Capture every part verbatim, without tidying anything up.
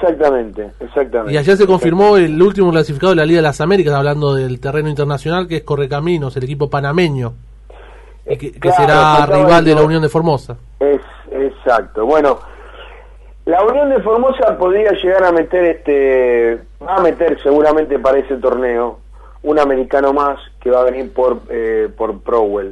exactamente, exactamente. Y ayer se confirmó el último clasificado de la Liga de las Américas, hablando del terreno internacional, que es Correcaminos, el equipo panameño, y que, que claro, será rival de la Unión de Formosa. Es exacto. Bueno, la Unión de Formosa podría llegar a meter, este, va a meter seguramente para ese torneo un americano más que va a venir por eh, por Prowell.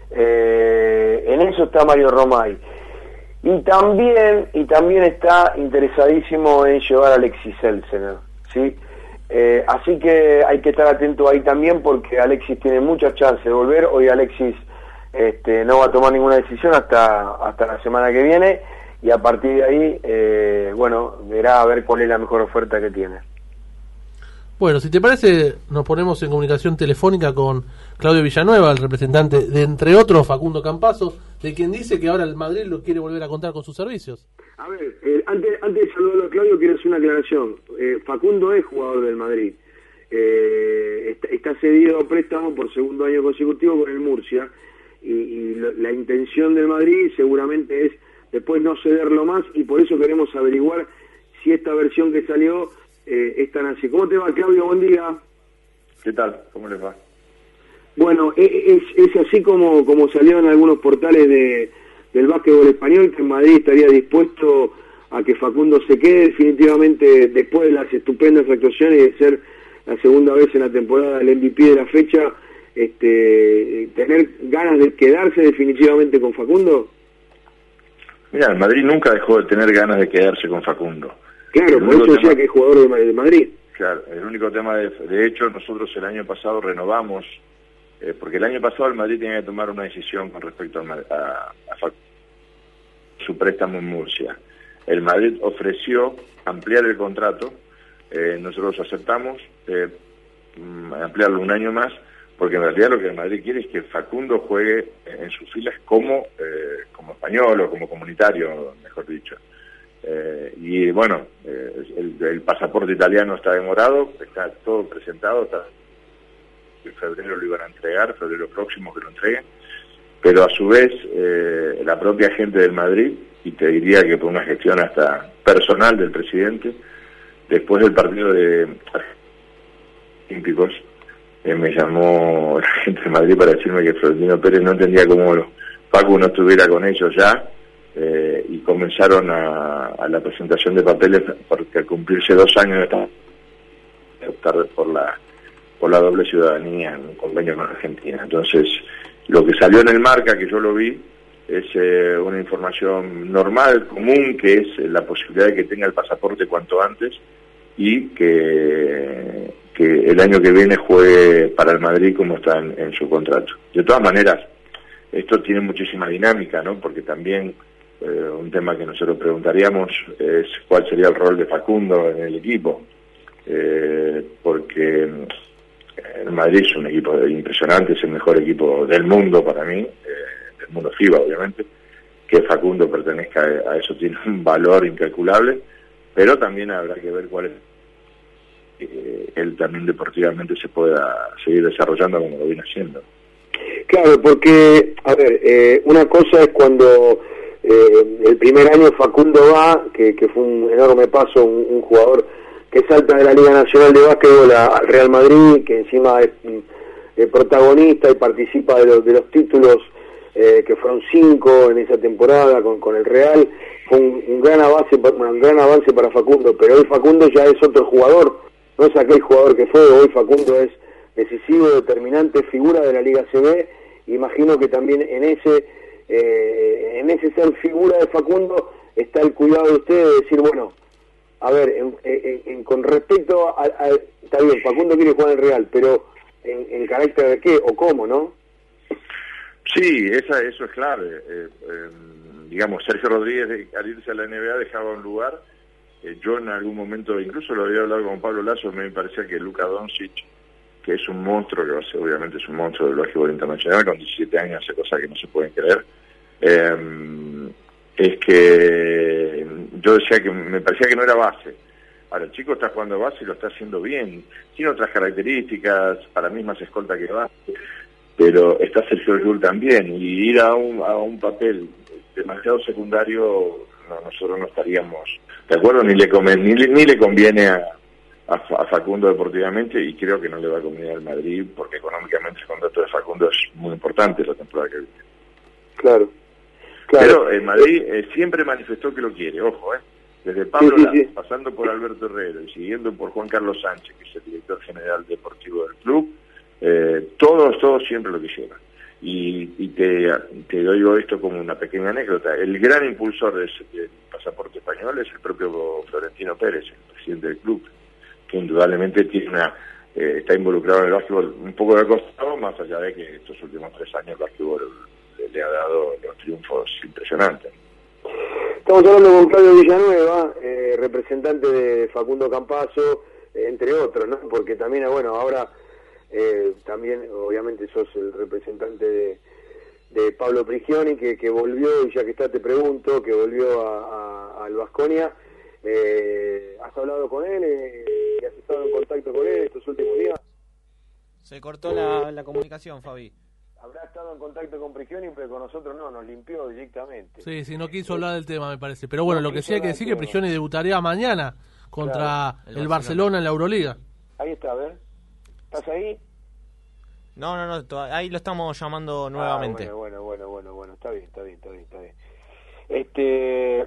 Eh, en eso está Mario Romay. Y también y también está interesadísimo en llevar a Alexis Elsener, ¿sí? Eh, así que hay que estar atento ahí también, porque Alexis tiene muchas chances de volver. Hoy Alexis este, no va a tomar ninguna decisión hasta hasta la semana que viene, y a partir de ahí, eh, bueno, verá a ver cuál es la mejor oferta que tiene. Bueno, si te parece, nos ponemos en comunicación telefónica con Claudio Villanueva, el representante de, entre otros, Facundo Campazzo, de quien dice que ahora el Madrid lo quiere volver a contar con sus servicios. A ver, eh, antes, antes de saludarlo a Claudio, quiero hacer una aclaración. Eh, Facundo es jugador del Madrid. Eh, está, está cedido a préstamo por segundo año consecutivo con el Murcia, y, y lo, la intención del Madrid seguramente es después no cederlo más, y por eso queremos averiguar si esta versión que salió eh, es tan así. ¿Cómo te va, Claudio? Buen día. ¿Qué tal? ¿Cómo les va? Bueno, es, es así como, como salió en algunos portales de, del básquetbol español, que en Madrid estaría dispuesto a que Facundo se quede definitivamente después de las estupendas actuaciones y de ser la segunda vez en la temporada el M V P de la fecha, este, tener ganas de quedarse definitivamente con Facundo. Mira, el Madrid nunca dejó de tener ganas de quedarse con Facundo. Claro, el por eso decía tema, que es jugador de, de Madrid. Claro, el único tema de, de hecho, nosotros el año pasado renovamos, eh, porque el año pasado el Madrid tenía que tomar una decisión con respecto a, a, a Facundo, su préstamo en Murcia. El Madrid ofreció ampliar el contrato, eh, nosotros aceptamos eh, ampliarlo un año más, porque en realidad lo que el Madrid quiere es que Facundo juegue en sus filas como eh, como español o como comunitario, mejor dicho. Eh, y bueno, eh, el, el pasaporte italiano está demorado, está todo presentado, está, en febrero lo iban a entregar, febrero próximo que lo entreguen, pero a su vez eh, la propia gente del Madrid, y te diría que por una gestión hasta personal del presidente, después del partido de Olímpicos, eh, me llamó la gente de Madrid para decirme que Florentino Pérez no entendía cómo Facu no estuviera con ellos ya, eh, y comenzaron a, a la presentación de papeles, porque al cumplirse dos años de optar por la por la doble ciudadanía en un convenio con Argentina. Entonces, lo que salió en el Marca, que yo lo vi, es eh, una información normal, común, que es eh, la posibilidad de que tenga el pasaporte cuanto antes, y que, que el año que viene juegue para el Madrid como está en, en su contrato. De todas maneras, esto tiene muchísima dinámica, ¿no? Porque también eh, un tema que nosotros preguntaríamos es cuál sería el rol de Facundo en el equipo, eh, porque el Madrid es un equipo impresionante, es el mejor equipo del mundo para mí, eh, del mundo FIBA obviamente. Que Facundo pertenezca a eso tiene un valor incalculable, pero también habrá que ver cuál es eh, él también deportivamente se pueda seguir desarrollando como lo viene haciendo. Claro, porque, a ver, eh, una cosa es cuando eh, el primer año Facundo va, que, que fue un enorme paso, un, un jugador que salta de la Liga Nacional de Básquetbol al Real Madrid, que encima es eh, protagonista y participa de los, de los títulos, eh, que fueron cinco en esa temporada con, con el Real. Fue un, un gran avance, un gran avance para Facundo, pero hoy Facundo ya es otro jugador, no es aquel jugador que fue. Hoy Facundo es decisivo, determinante, figura de la Liga C B. Imagino que también en ese eh, en ese ser figura de Facundo está el cuidado de ustedes de decir, bueno, a ver, en, en, en, con respecto a, a, está bien, Facundo quiere jugar en el Real, pero en, en carácter de qué o cómo, ¿no? Sí, esa, eso es clave. Eh, eh, digamos, Sergio Rodríguez al irse a la N B A dejaba un lugar. Eh, yo en algún momento, incluso lo había hablado con Pablo Lazo, me parecía que Luka Doncic, que es un monstruo, que va a ser, obviamente es un monstruo del básquetbol internacional, con diecisiete años hace cosas que no se pueden creer, eh, es que yo decía que me parecía que no era base. Ahora, el chico está jugando base y lo está haciendo bien, tiene otras características, para mí es más escolta que base, pero está Sergio Llull también, y ir a un, a un papel demasiado secundario, no, nosotros no estaríamos ¿De acuerdo? Ni le, conviene, ni, ni le conviene a, a, a Facundo deportivamente, y creo que no le va a convenir al Madrid, porque económicamente el contrato de Facundo es muy importante la temporada que viene. Claro. claro. Pero el Madrid eh, siempre manifestó que lo quiere, ojo, ¿eh? Desde Pablo sí, sí, Laz, sí. pasando por Alberto Herrero y siguiendo por Juan Carlos Sánchez, que es el director general deportivo del club, eh, todos, todos siempre lo quisieron. Y, y te, te doy esto como una pequeña anécdota. El gran impulsor del de pasaporte español es el propio Florentino Pérez, el presidente del club, que indudablemente tiene una eh, está involucrado en el básquetbol un poco de costado, más allá de que estos últimos tres años el básquetbol le, le ha dado los triunfos impresionantes. Estamos hablando con Claudio Villanueva, eh, representante de Facundo Campazzo, eh, entre otros, ¿no? Porque también, bueno, ahora eh, también, obviamente, sos el representante de, de Pablo Prigioni, que, que volvió, y ya que está te pregunto, que volvió a, a, al Baskonia. Eh, ¿Has hablado con él? Eh, ¿y has estado en contacto con él estos últimos días? Se cortó la, la comunicación, Fabi. Habrá estado en contacto con Prigioni, pero con nosotros no, nos limpió directamente. Sí, sí, no quiso hablar del tema, me parece. Pero bueno, No lo que quiso sí hay que hablar decir del es que tema. Prigioni debutaría mañana contra Claro, el el Barcelona. Barcelona en la Euroliga. Ahí está, a ver. ¿Estás ahí? No, no, no, to- ahí lo estamos llamando nuevamente. Ah, bueno, bueno, bueno, bueno, bueno, está bien, está bien, está bien, está bien. Este,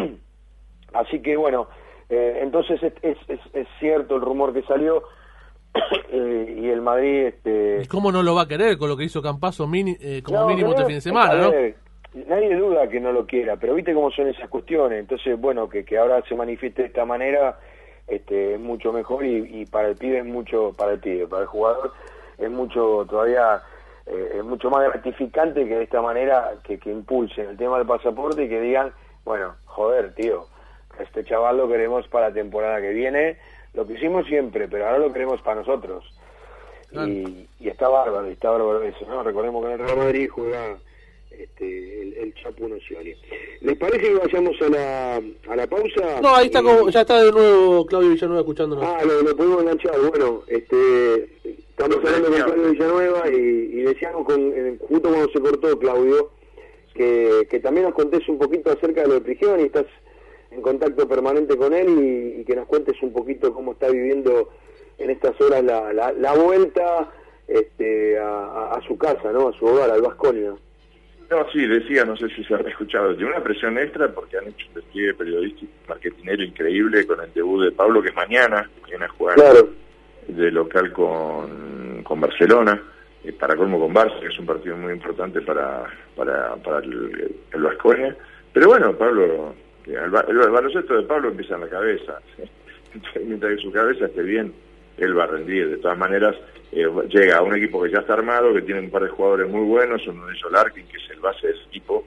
así que bueno, eh, entonces es, es, es, es cierto el rumor que salió eh, y el Madrid, este. ¿Y cómo no lo va a querer con lo que hizo Campazzo mini, eh, como No, mínimo pero este fin de semana, ¿no? a ver, nadie duda que no lo quiera, pero viste cómo son esas cuestiones. Entonces, bueno, que, que ahora se manifieste de esta manera, este, es mucho mejor y, y para el pibe es mucho, para el pibe, para el jugador es mucho todavía, eh, es mucho más gratificante que de esta manera que, que impulsen el tema del pasaporte y que digan, bueno, joder, tío, este chaval lo queremos para la temporada que viene, lo que hicimos siempre, pero ahora lo queremos para nosotros. Claro. Y, y está bárbaro, está bárbaro eso, ¿no? Recordemos que en el Real Madrid juega este, el, el Chapu Nocioni. ¿Les parece que vayamos a la, a la pausa? No, ahí está, Y- como, ya está de nuevo Claudio Villanueva escuchándonos. Ah, lo, lo pudimos enganchar. Bueno, este, estamos hablando con Claudio Villanueva y, y decíamos con, eh, justo cuando se cortó Claudio, que, que también nos contés un poquito acerca de lo de Prigioni, estás en contacto permanente con él y, y que nos cuentes un poquito cómo está viviendo en estas horas la, la, la vuelta este, a, a, a su casa, ¿no? A su hogar, al Baskonia. No, sí, decía, no sé si se habrá escuchado, tiene una presión extra porque han hecho un despliegue periodístico, marketinero increíble con el debut de Pablo, que es mañana, viene a jugar Claro. de local con, con Barcelona, eh, para colmo con Barça, que es un partido muy importante para para, para el, el Baskonia. Pero bueno, Pablo, el, el, el baloncesto de Pablo empieza en la cabeza. Mientras que su cabeza esté bien, él va a rendir. De todas maneras, eh, llega a un equipo que ya está armado, que tiene un par de jugadores muy buenos, uno de ellos Larkin, que es el base de ese equipo,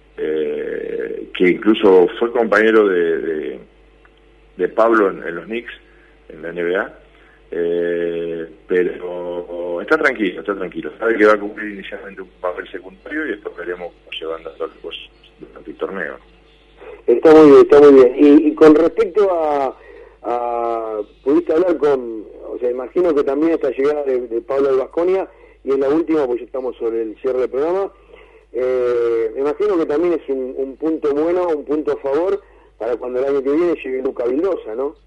eh, que incluso fue compañero de, de, de Pablo en, en los Knicks, en la N B A, eh, pero está tranquilo, está tranquilo, sabe que va a cumplir inicialmente un papel secundario y después veremos cómo se van dando las cosas durante el torneo. Está muy bien, está muy bien. Y, y con respecto a, a... ¿Pudiste hablar con... O sea, imagino que también esta llegada de, de Pablo al Baskonia, y en la última, pues ya estamos sobre el cierre del programa, eh, me imagino que también es un, un punto bueno, un punto a favor, para cuando el año que viene llegue Luca Vildosa, ¿no?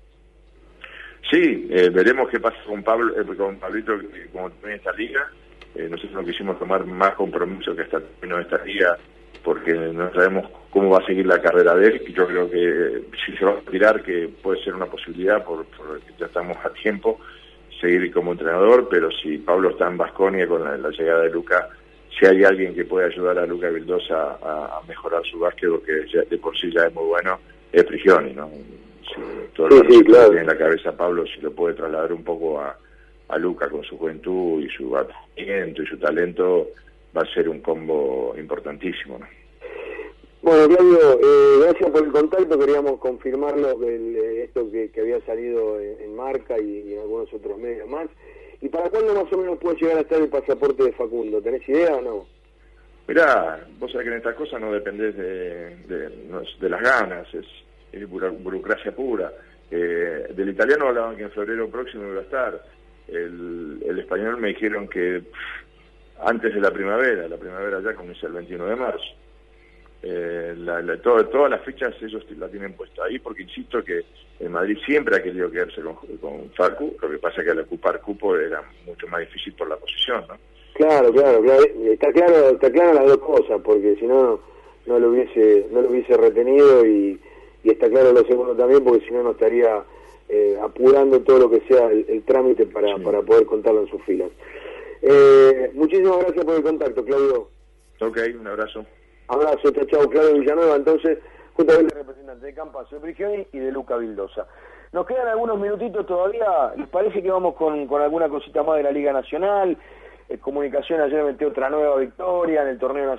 Sí, eh, veremos qué pasa con Pablo, eh, con Pablito, que como termina esta liga. Eh, nosotros no quisimos tomar más compromiso que hasta el término de esta liga, porque no sabemos cómo va a seguir la carrera de él. Yo creo que eh, si se va a retirar, que puede ser una posibilidad, por, por que ya estamos a tiempo, seguir como entrenador, pero si Pablo está en Baskonia con la, la llegada de Luca, si hay alguien que puede ayudar a Luca Vildosa a, a mejorar su básquet, que ya, de por sí ya es muy bueno, es Prigioni, ¿no? Si, todo Sí, el sí, claro. que tiene en la cabeza Pablo, si lo puede trasladar un poco a, a Luca con su juventud y su batimiento y su talento, va a ser un combo importantísimo, ¿no? Bueno, Claudio, eh, gracias por el contacto, queríamos confirmarlo, el, eh, esto que, que había salido en, en Marca y, y en algunos otros medios más. ¿Y para cuándo más o menos puede llegar a estar el pasaporte de Facundo? ¿Tenés idea o no? Mirá, vos sabés que en estas cosas no dependés de, de, de las ganas, es, es buro- burocracia pura. Eh, del italiano hablaban que en febrero próximo iba a estar. El, el español me dijeron que pff, antes de la primavera, la primavera ya comienza el veintiuno de marzo. eh, la, la, todo, todas las fechas ellos la tienen puesta ahí, porque insisto que el Madrid siempre ha querido quedarse con, con Facu, lo que pasa es que al ocupar cupo era mucho más difícil por la posición, ¿no? Claro, claro, claro, está claro, está claro las dos cosas, porque si no, no lo hubiese, no lo hubiese retenido, y, y está claro lo segundo también, porque si no, no estaría eh, apurando todo lo que sea el, el trámite para, sí. para poder contarlo en sus filas. Eh, muchísimas gracias por el contacto, Claudio. Ok, un abrazo. Abrazo, chao, chao, Claudio Villanueva, entonces, justamente representante de Campazo, Prigioni y de Luca Vildosa. Nos quedan algunos minutitos todavía, ¿les parece que vamos con, con alguna cosita más de la Liga Nacional? Eh, Comunicación ayer metió otra nueva victoria en el torneo nacional.